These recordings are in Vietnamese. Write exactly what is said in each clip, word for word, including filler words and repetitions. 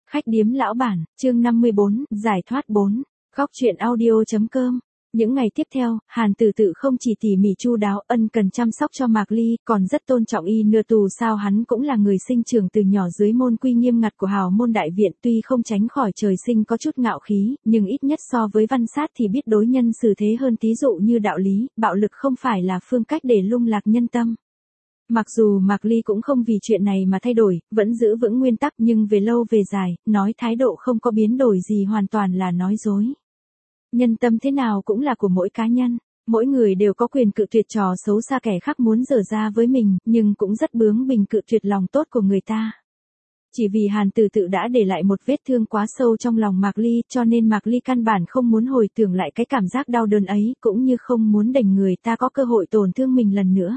Khách điếm lão bản, chương năm mươi bốn, giải thoát bốn. Góc truyện audio chấm com. Những ngày tiếp theo, Hàn Tử Tự không chỉ tỉ mỉ chu đáo ân cần chăm sóc cho Mạc Ly, còn rất tôn trọng y nửa tù sao hắn cũng là người sinh trưởng từ nhỏ dưới môn quy nghiêm ngặt của hào môn đại viện, tuy không tránh khỏi trời sinh có chút ngạo khí, nhưng ít nhất so với văn sát thì biết đối nhân xử thế hơn, tí dụ như đạo lý, bạo lực không phải là phương cách để lung lạc nhân tâm. Mặc dù Mạc Ly cũng không vì chuyện này mà thay đổi, vẫn giữ vững nguyên tắc, nhưng về lâu về dài, nói thái độ không có biến đổi gì hoàn toàn là nói dối. Nhân tâm thế nào cũng là của mỗi cá nhân, mỗi người đều có quyền cự tuyệt trò xấu xa kẻ khác muốn dở ra với mình, nhưng cũng rất bướng bỉnh cự tuyệt lòng tốt của người ta. Chỉ vì Hàn Tử Tự đã để lại một vết thương quá sâu trong lòng Mạc Ly, cho nên Mạc Ly căn bản không muốn hồi tưởng lại cái cảm giác đau đớn ấy, cũng như không muốn để người ta có cơ hội tổn thương mình lần nữa.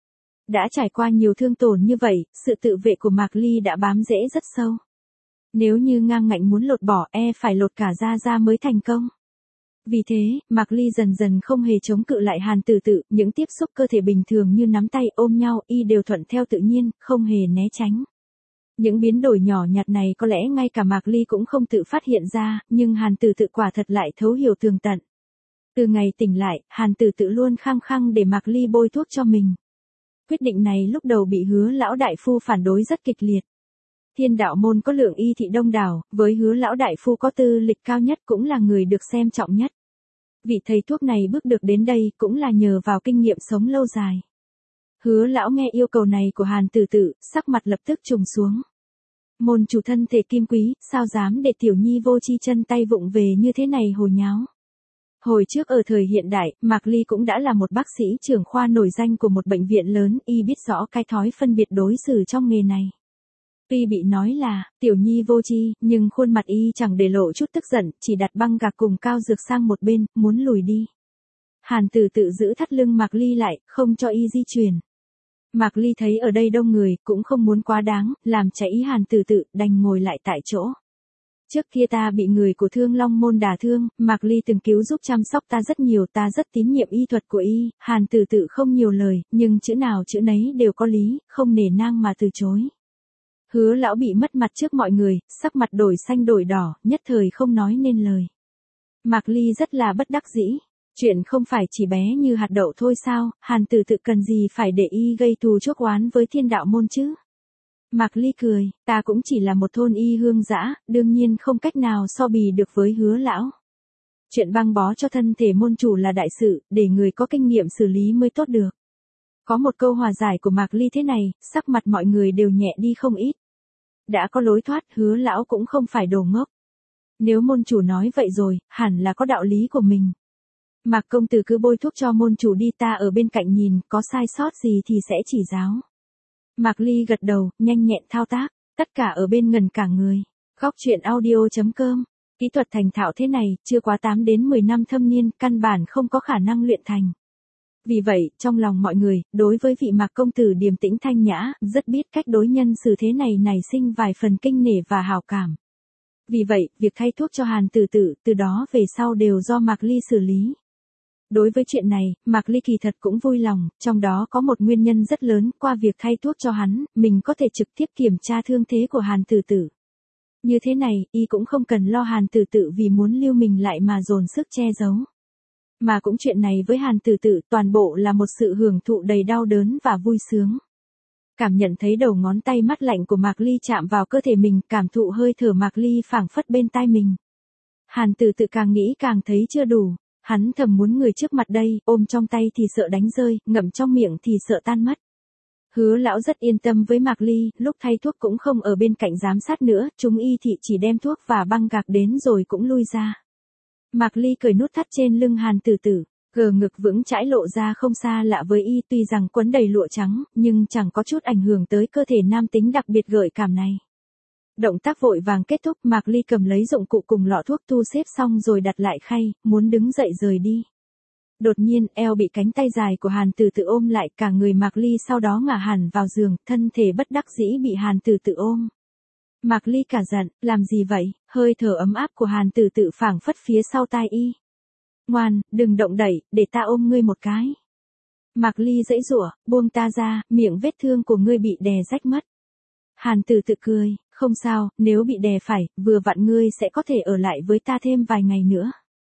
Đã trải qua nhiều thương tổn như vậy, sự tự vệ của Mạc Ly đã bám rễ rất sâu. Nếu như ngang ngạnh muốn lột bỏ, e phải lột cả da ra mới thành công. Vì thế, Mạc Ly dần dần không hề chống cự lại Hàn Tử Tự, những tiếp xúc cơ thể bình thường như nắm tay ôm nhau y đều thuận theo tự nhiên, không hề né tránh. Những biến đổi nhỏ nhặt này có lẽ ngay cả Mạc Ly cũng không tự phát hiện ra, nhưng Hàn Tử Tự quả thật lại thấu hiểu tường tận. Từ ngày tỉnh lại, Hàn Tử Tự luôn khăng khăng để Mạc Ly bôi thuốc cho mình. Quyết định này lúc đầu bị Hứa lão đại phu phản đối rất kịch liệt. Thiên đạo môn có lượng y thị đông đảo, với Hứa lão đại phu có tư lịch cao nhất cũng là người được xem trọng nhất. Vị thầy thuốc này bước được đến đây cũng là nhờ vào kinh nghiệm sống lâu dài. Hứa lão nghe yêu cầu này của Hàn Tử Tự, sắc mặt lập tức trùng xuống. Môn chủ thân thể kim quý, sao dám để tiểu nhi vô chi chân tay vụng về như thế này hồ nháo. Hồi trước ở thời hiện đại, Mạc Ly cũng đã là một bác sĩ trưởng khoa nổi danh của một bệnh viện lớn, y biết rõ cái thói phân biệt đối xử trong nghề này. Tuy bị nói là tiểu nhi vô chi, nhưng khuôn mặt y chẳng để lộ chút tức giận, chỉ đặt băng gạc cùng cao dược sang một bên, muốn lùi đi. Hàn Tử Tự giữ thắt lưng Mạc Ly lại, không cho y di chuyển. Mạc Ly thấy ở đây đông người, cũng không muốn quá đáng, làm cháy ý Hàn Tử Tự, đành ngồi lại tại chỗ. Trước kia ta bị người của Thương Long môn đả thương, Mạc Ly từng cứu giúp chăm sóc ta rất nhiều, ta rất tín nhiệm y thuật của y. Hàn Tử Tự không nhiều lời, nhưng chữ nào chữ nấy đều có lý, không nể nang mà từ chối. Hứa lão bị mất mặt trước mọi người, sắc mặt đổi xanh đổi đỏ, nhất thời không nói nên lời. Mạc Ly rất là bất đắc dĩ. Chuyện không phải chỉ bé như hạt đậu thôi sao, Hàn Tử Tự cần gì phải để y gây thù chuốc oán với Thiên đạo môn chứ? Mạc Ly cười, ta cũng chỉ là một thôn y hương dã, đương nhiên không cách nào so bì được với Hứa lão. Chuyện băng bó cho thân thể môn chủ là đại sự, để người có kinh nghiệm xử lý mới tốt được. Có một câu hòa giải của Mạc Ly thế này, sắc mặt mọi người đều nhẹ đi không ít. Đã có lối thoát, Hứa lão cũng không phải đồ ngốc. Nếu môn chủ nói vậy rồi, hẳn là có đạo lý của mình. Mạc công tử cứ bôi thuốc cho môn chủ đi, ta ở bên cạnh nhìn, có sai sót gì thì sẽ chỉ giáo. Mạc Ly gật đầu, nhanh nhẹn thao tác, tất cả ở bên ngần cả người. Góc truyện audio chấm com. Kỹ thuật thành thạo thế này, chưa quá tám đến mười năm thâm niên, căn bản không có khả năng luyện thành. Vì vậy, trong lòng mọi người, đối với vị Mạc công tử điềm tĩnh thanh nhã, rất biết cách đối nhân xử thế này nảy sinh vài phần kinh nể và hảo cảm. Vì vậy, việc thay thuốc cho Hàn Tử Tự, từ đó về sau đều do Mạc Ly xử lý. Đối với chuyện này, Mạc Ly kỳ thật cũng vui lòng, trong đó có một nguyên nhân rất lớn, qua việc thay thuốc cho hắn, mình có thể trực tiếp kiểm tra thương thế của Hàn Tử Tự. Như thế này, y cũng không cần lo Hàn Tử Tự vì muốn lưu mình lại mà dồn sức che giấu. Mà cũng chuyện này với Hàn Tử Tự, toàn bộ là một sự hưởng thụ đầy đau đớn và vui sướng. Cảm nhận thấy đầu ngón tay mát lạnh của Mạc Ly chạm vào cơ thể mình, cảm thụ hơi thở Mạc Ly phảng phất bên tai mình. Hàn Tử Tự càng nghĩ càng thấy chưa đủ. Hắn thầm muốn người trước mặt đây, ôm trong tay thì sợ đánh rơi, ngậm trong miệng thì sợ tan mất. Hứa lão rất yên tâm với Mạc Ly, lúc thay thuốc cũng không ở bên cạnh giám sát nữa, chúng y thị chỉ đem thuốc và băng gạc đến rồi cũng lui ra. Mạc Ly cởi nút thắt trên lưng Hàn Tử Tự, gờ ngực vững chãi lộ ra không xa lạ với y, tuy rằng quấn đầy lụa trắng, nhưng chẳng có chút ảnh hưởng tới cơ thể nam tính đặc biệt gợi cảm này. Động tác vội vàng kết thúc, Mạc Ly cầm lấy dụng cụ cùng lọ thuốc thu xếp xong rồi đặt lại khay, muốn đứng dậy rời đi. Đột nhiên, eo bị cánh tay dài của Hàn Tử Tự ôm lại, cả người Mạc Ly sau đó ngả hẳn vào giường, thân thể bất đắc dĩ bị Hàn Tử Tự ôm. Mạc Ly cả giận, làm gì vậy? Hơi thở ấm áp của Hàn Tử Tự phảng phất phía sau tai y. Ngoan, đừng động đậy, để ta ôm ngươi một cái. Mạc Ly giãy giụa, buông ta ra, miệng vết thương của ngươi bị đè rách mất. Hàn Tử Tự cười, Không sao, nếu bị đè phải, vừa vặn ngươi sẽ có thể ở lại với ta thêm vài ngày nữa.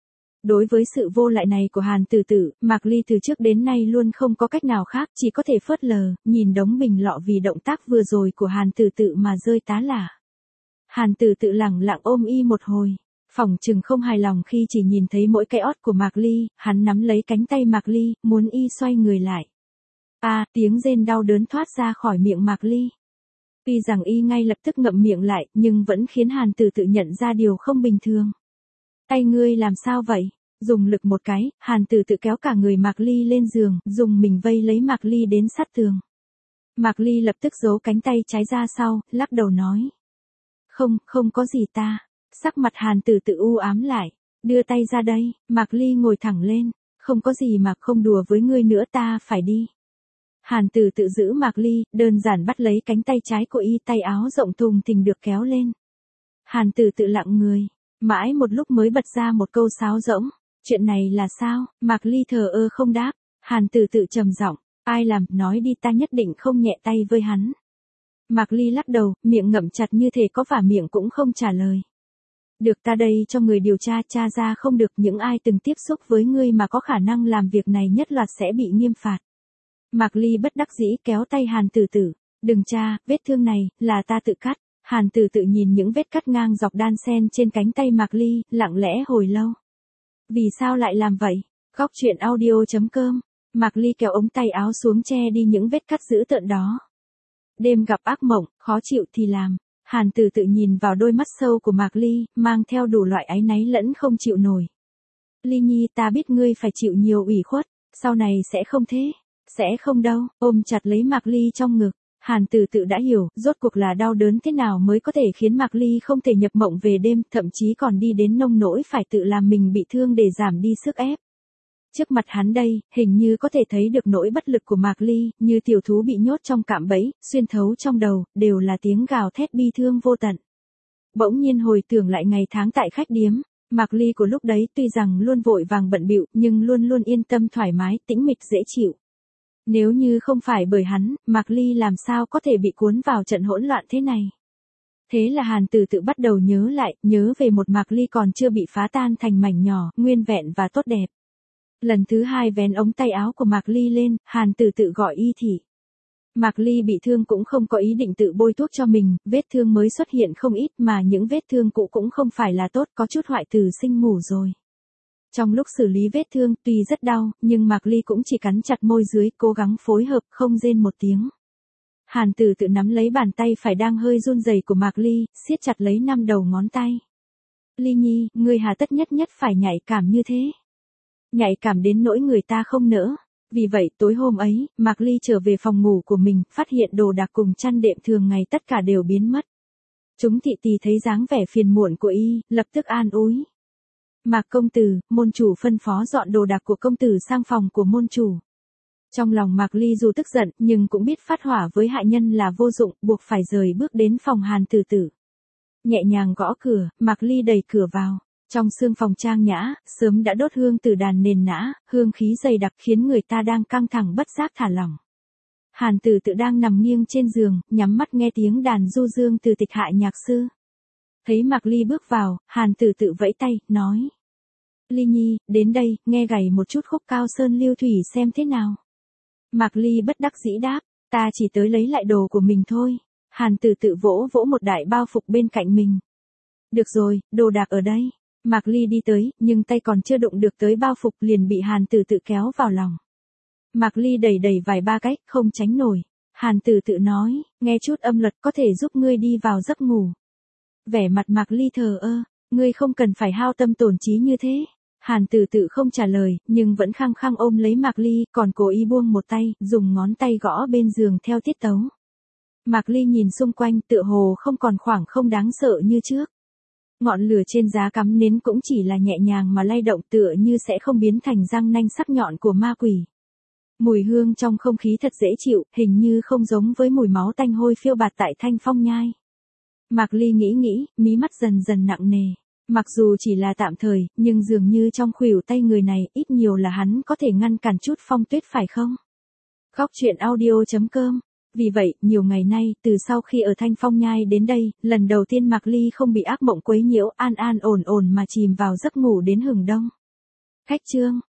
Đối với sự vô lại này của Hàn Tử Tử, Mạc Ly từ trước đến nay luôn không có cách nào khác, chỉ có thể phớt lờ, nhìn đống bình lọ vì động tác vừa rồi của Hàn Tử Tử mà rơi tá lả. Hàn Tử Tử lẳng lặng ôm y một hồi, phỏng chừng không hài lòng khi chỉ nhìn thấy mỗi cái ót của Mạc Ly, hắn nắm lấy cánh tay Mạc Ly, muốn y xoay người lại. A, à, tiếng rên đau đớn thoát ra khỏi miệng Mạc Ly. Tuy rằng y ngay lập tức ngậm miệng lại, nhưng vẫn khiến Hàn Tử Tử nhận ra điều không bình thường. Tay ngươi làm sao vậy? Dùng lực một cái, Hàn Tử Tử kéo cả người Mạc Ly lên giường, dùng mình vây lấy Mạc Ly đến sát tường. Mạc Ly lập tức giấu cánh tay trái ra sau, lắc đầu nói. Không, không có gì ta. Sắc mặt Hàn Tử Tử u ám lại. Đưa tay ra đây, Mạc Ly ngồi thẳng lên. Không có gì mà không đùa với ngươi nữa, ta phải đi. Hàn Tử Tử giữ Mạc Ly, đơn giản bắt lấy cánh tay trái của y, tay áo rộng thùng thình được kéo lên. Hàn Tử Tử lặng người, mãi một lúc mới bật ra một câu sáo rỗng. Chuyện này là sao? Mạc Ly thờ ơ không đáp. Hàn Tử Tử trầm giọng, ai làm, nói đi, ta nhất định không nhẹ tay với hắn. Mạc Ly lắc đầu, miệng ngậm chặt như thể có vả miệng cũng không trả lời. Được, ta đây cho người điều tra, tra ra không được, những ai từng tiếp xúc với ngươi mà có khả năng làm việc này nhất loạt sẽ bị nghiêm phạt. Mạc Ly bất đắc dĩ kéo tay Hàn Tử Tử, đừng tra, vết thương này, là ta tự cắt. Hàn Tử Tử nhìn những vết cắt ngang dọc đan xen trên cánh tay Mạc Ly, lặng lẽ hồi lâu. Vì sao lại làm vậy? Góc truyện audio chấm com. Mạc Ly kéo ống tay áo xuống che đi những vết cắt dữ tợn đó. Đêm gặp ác mộng, khó chịu thì làm. Hàn Tử Tử nhìn vào đôi mắt sâu của Mạc Ly, mang theo đủ loại áy náy lẫn không chịu nổi. Ly Nhi, ta biết ngươi phải chịu nhiều ủy khuất, sau này sẽ không thế. Sẽ không đâu, ôm chặt lấy Mạc Ly trong ngực. Hàn Tử Tử đã hiểu, rốt cuộc là đau đớn thế nào mới có thể khiến Mạc Ly không thể nhập mộng về đêm, thậm chí còn đi đến nông nỗi phải tự làm mình bị thương để giảm đi sức ép. Trước mặt hắn đây, hình như có thể thấy được nỗi bất lực của Mạc Ly, như tiểu thú bị nhốt trong cạm bẫy, xuyên thấu trong đầu, đều là tiếng gào thét bi thương vô tận. Bỗng nhiên hồi tưởng lại ngày tháng tại khách điếm, Mạc Ly của lúc đấy tuy rằng luôn vội vàng bận bịu, nhưng luôn luôn yên tâm thoải mái, tĩnh mịch dễ chịu. Nếu như không phải bởi hắn, Mạc Ly làm sao có thể bị cuốn vào trận hỗn loạn thế này. Thế là Hàn Tử Tử bắt đầu nhớ lại, nhớ về một Mạc Ly còn chưa bị phá tan thành mảnh nhỏ, nguyên vẹn và tốt đẹp. Lần thứ hai vén ống tay áo của Mạc Ly lên, Hàn Tử Tử gọi y thị. Mạc Ly bị thương cũng không có ý định tự bôi thuốc cho mình, vết thương mới xuất hiện không ít mà những vết thương cũ cũng không phải là tốt, có chút hoại tử sinh mủ rồi. Trong lúc xử lý vết thương, tuy rất đau, nhưng Mạc Ly cũng chỉ cắn chặt môi dưới, cố gắng phối hợp, không rên một tiếng. Hàn Tử Tử nắm lấy bàn tay phải đang hơi run rẩy của Mạc Ly, siết chặt lấy năm đầu ngón tay. Ly Nhi, ngươi hà tất nhất nhất phải nhạy cảm như thế. Nhạy cảm đến nỗi người ta không nỡ. Vì vậy, tối hôm ấy, Mạc Ly trở về phòng ngủ của mình, phát hiện đồ đạc cùng chăn đệm thường ngày tất cả đều biến mất. Chúng thị tỳ thấy dáng vẻ phiền muộn của y, lập tức an ủi. Mạc công tử, môn chủ phân phó dọn đồ đạc của công tử sang phòng của môn chủ. Trong lòng Mạc Ly dù tức giận, nhưng cũng biết phát hỏa với hạ nhân là vô dụng, buộc phải rời bước đến phòng Hàn Tử Tử. Nhẹ nhàng gõ cửa, Mạc Ly đẩy cửa vào. Trong sương phòng trang nhã, sớm đã đốt hương từ đàn nền nã, hương khí dày đặc khiến người ta đang căng thẳng bất giác thả lỏng. Hàn Tử Tử đang nằm nghiêng trên giường, nhắm mắt nghe tiếng đàn du dương từ Tịch Hạ nhạc sư. Thấy Mạc Ly bước vào, Hàn Tử Tử vẫy tay, nói. Ly Nhi, đến đây, nghe gảy một chút khúc Cao Sơn Lưu Thủy xem thế nào. Mạc Ly bất đắc dĩ đáp, ta chỉ tới lấy lại đồ của mình thôi. Hàn Tử Tử vỗ vỗ một đại bao phục bên cạnh mình. Được rồi, đồ đạc ở đây. Mạc Ly đi tới, nhưng tay còn chưa đụng được tới bao phục liền bị Hàn Tử Tử kéo vào lòng. Mạc Ly đẩy đẩy vài ba cách, không tránh nổi. Hàn Tử Tử nói, nghe chút âm luật có thể giúp ngươi đi vào giấc ngủ. Vẻ mặt Mạc Ly thờ ơ, ngươi không cần phải hao tâm tổn trí như thế. Hàn Tử Tử không trả lời, nhưng vẫn khăng khăng ôm lấy Mạc Ly, còn cố ý buông một tay, dùng ngón tay gõ bên giường theo tiết tấu. Mạc Ly nhìn xung quanh, tựa hồ không còn khoảng không đáng sợ như trước. Ngọn lửa trên giá cắm nến cũng chỉ là nhẹ nhàng mà lay động, tựa như sẽ không biến thành răng nanh sắc nhọn của ma quỷ. Mùi hương trong không khí thật dễ chịu, hình như không giống với mùi máu tanh hôi phiêu bạt tại Thanh Phong Nhai. Mạc Ly nghĩ nghĩ, mí mắt dần dần nặng nề. Mặc dù chỉ là tạm thời, nhưng dường như trong khuỷu tay người này, ít nhiều là hắn có thể ngăn cản chút phong tuyết phải không? Góc truyện audio chấm com Vì vậy, nhiều ngày nay, từ sau khi ở Thanh Phong Nhai đến đây, lần đầu tiên Mạc Ly không bị ác mộng quấy nhiễu, an an ổn ổn mà chìm vào giấc ngủ đến hừng đông. Khách trương,